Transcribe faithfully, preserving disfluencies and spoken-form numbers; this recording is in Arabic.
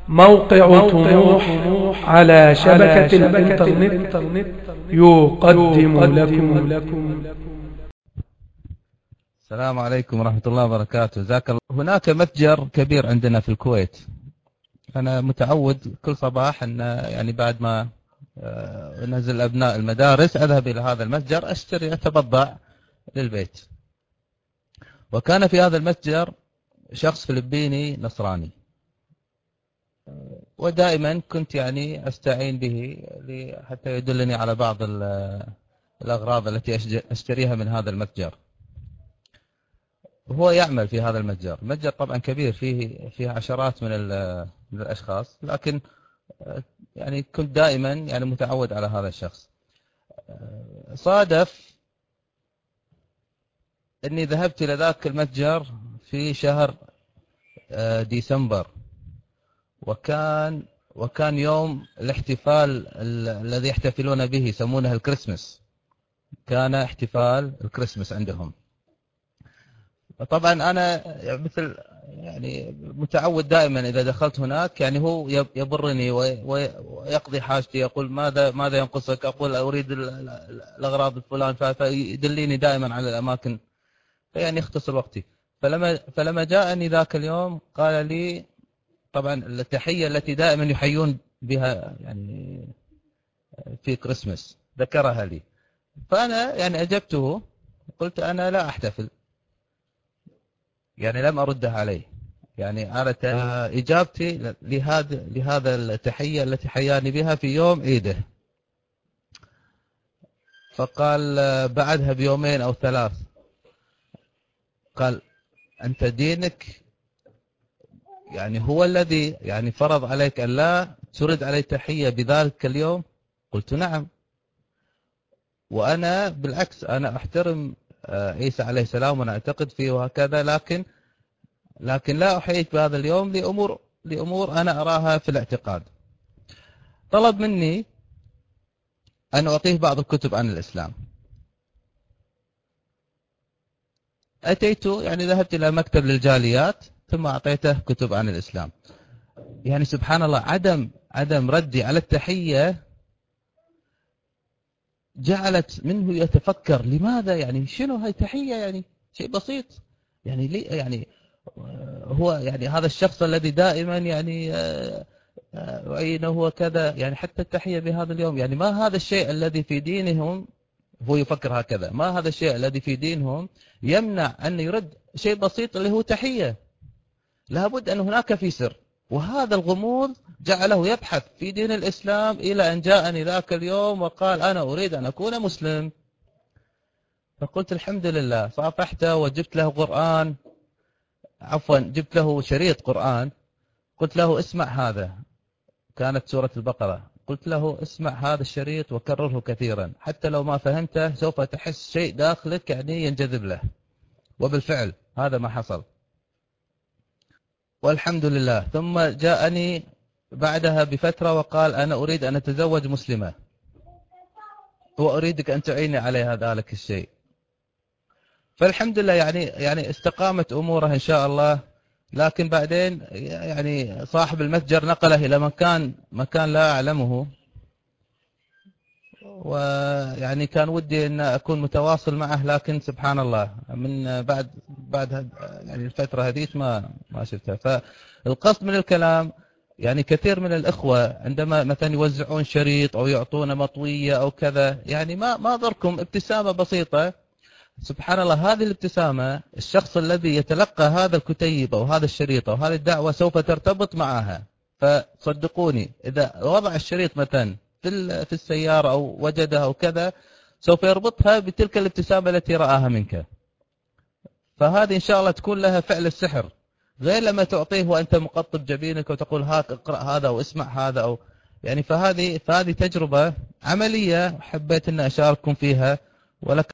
موقع طموح على شبكة الإنترنت يقدم لكم. السلام عليكم ورحمة الله وبركاته. جزاك الله. هناك متجر كبير عندنا في الكويت. أنا متعود كل صباح أن يعني بعد ما أنزل أبناء المدارس أذهب إلى هذا المتجر أشتري أتبضع للبيت. وكان في هذا المتجر شخص فلبيني نصراني، ودائما كنت يعني أستعين به حتى يدلني على بعض الأغراض التي أشتريها من هذا المتجر. وهو يعمل في هذا المتجر. المتجر طبعا كبير، فيه فيه عشرات من من الأشخاص، لكن يعني كنت دائما يعني متعود على هذا الشخص. صادف أني ذهبت إلى ذاك المتجر في شهر ديسمبر، وكان وكان يوم الاحتفال الذي يحتفلون به، يسمونه الكريسماس. كان احتفال الكريسماس عندهم. طبعا أنا مثل يعني متعود دائما إذا دخلت هناك، يعني هو يبرني ويقضي حاجتي، يقول ماذا ماذا ينقصك، أقول أريد الأغراض الفلان، فيدليني دائما على الأماكن، يعني يختصر وقتي. فلما فلما جاءني ذاك اليوم قال لي طبعا التحية التي دائما يحيون بها يعني في كريسماس ذكرها لي. فأنا يعني أجبته، قلت أنا لا أحتفل، يعني لم أردها عليه. يعني أنا إجابتي لهذا لهذا التحية التي حياني بها في يوم عيده. فقال بعدها بيومين أو ثلاث، قال أنت دينك يعني هو الذي يعني فرض عليك أن لا ترد علي تحية بذلك اليوم؟ قلت نعم، وأنا بالعكس أنا أحترم عيسى عليه السلام وأنا أعتقد فيه وهكذا، لكن لكن لا أحييك بهذا اليوم لأمور لأمور أنا أراها في الاعتقاد. طلب مني أن أعطيه بعض الكتب عن الإسلام. أتيت يعني ذهبت إلى مكتب للجاليات ثم أعطيته كتب عن الإسلام. يعني سبحان الله، عدم عدم ردي على التحية جعلت منه يتفكر لماذا، يعني شنو هاي تحية، يعني شيء بسيط، يعني ليه يعني هو يعني هذا الشخص الذي دائما يعني أعينه وكذا، يعني حتى التحية بهذا اليوم، يعني ما هذا الشيء الذي في دينهم، هو يفكر هكذا، ما هذا الشيء الذي في دينهم يمنع أن يرد شيء بسيط اللي هو تحية؟ لابد أن هناك في سر، وهذا الغموض جعله يبحث في دين الإسلام إلى أن جاءني ذاك اليوم وقال أنا أريد أن أكون مسلم. فقلت الحمد لله. فأطحت وجبت له قرآن، عفوا جبت له شريط قرآن، قلت له اسمع هذا، كانت سورة البقرة، قلت له اسمع هذا الشريط وكرره كثيرا، حتى لو ما فهمته سوف تحس شيء داخلك يعني ينجذب له. وبالفعل هذا ما حصل والحمد لله. ثم جاءني بعدها بفترة وقال أنا أريد أن أتزوج مسلمة وأريدك أن تعيني على ذلك الشيء. فالحمد لله يعني يعني استقامت أموره إن شاء الله. لكن بعدين يعني صاحب المتجر نقله إلى مكان مكان لا أعلمه، ويعني كان ودي أن أكون متواصل معه، لكن سبحان الله من بعد بعد يعني الفترة هذيك ما ما شفتها. فالقصد من الكلام يعني كثير من الإخوة عندما مثلا يوزعون شريط أو يعطون مطوية أو كذا، يعني ما ما ضركم ابتسامة بسيطة. سبحان الله، هذه الابتسامة الشخص الذي يتلقى هذا الكتيب أو هذا الشريط أو هذه الدعوة سوف ترتبط معها. فصدقوني إذا وضع الشريط مثلا في في السيارة أو وجدها أو كذا، سوف يربطها بتلك الابتسامة التي رآها منك. فهذه إن شاء الله تكون لها فعل السحر، غير لما تعطيه وأنت مقطب جبينك وتقول هات اقرأ هذا أو اسمع هذا أو يعني. فهذه فهذه تجربة عملية حبيت أن أشارككم فيها، ولك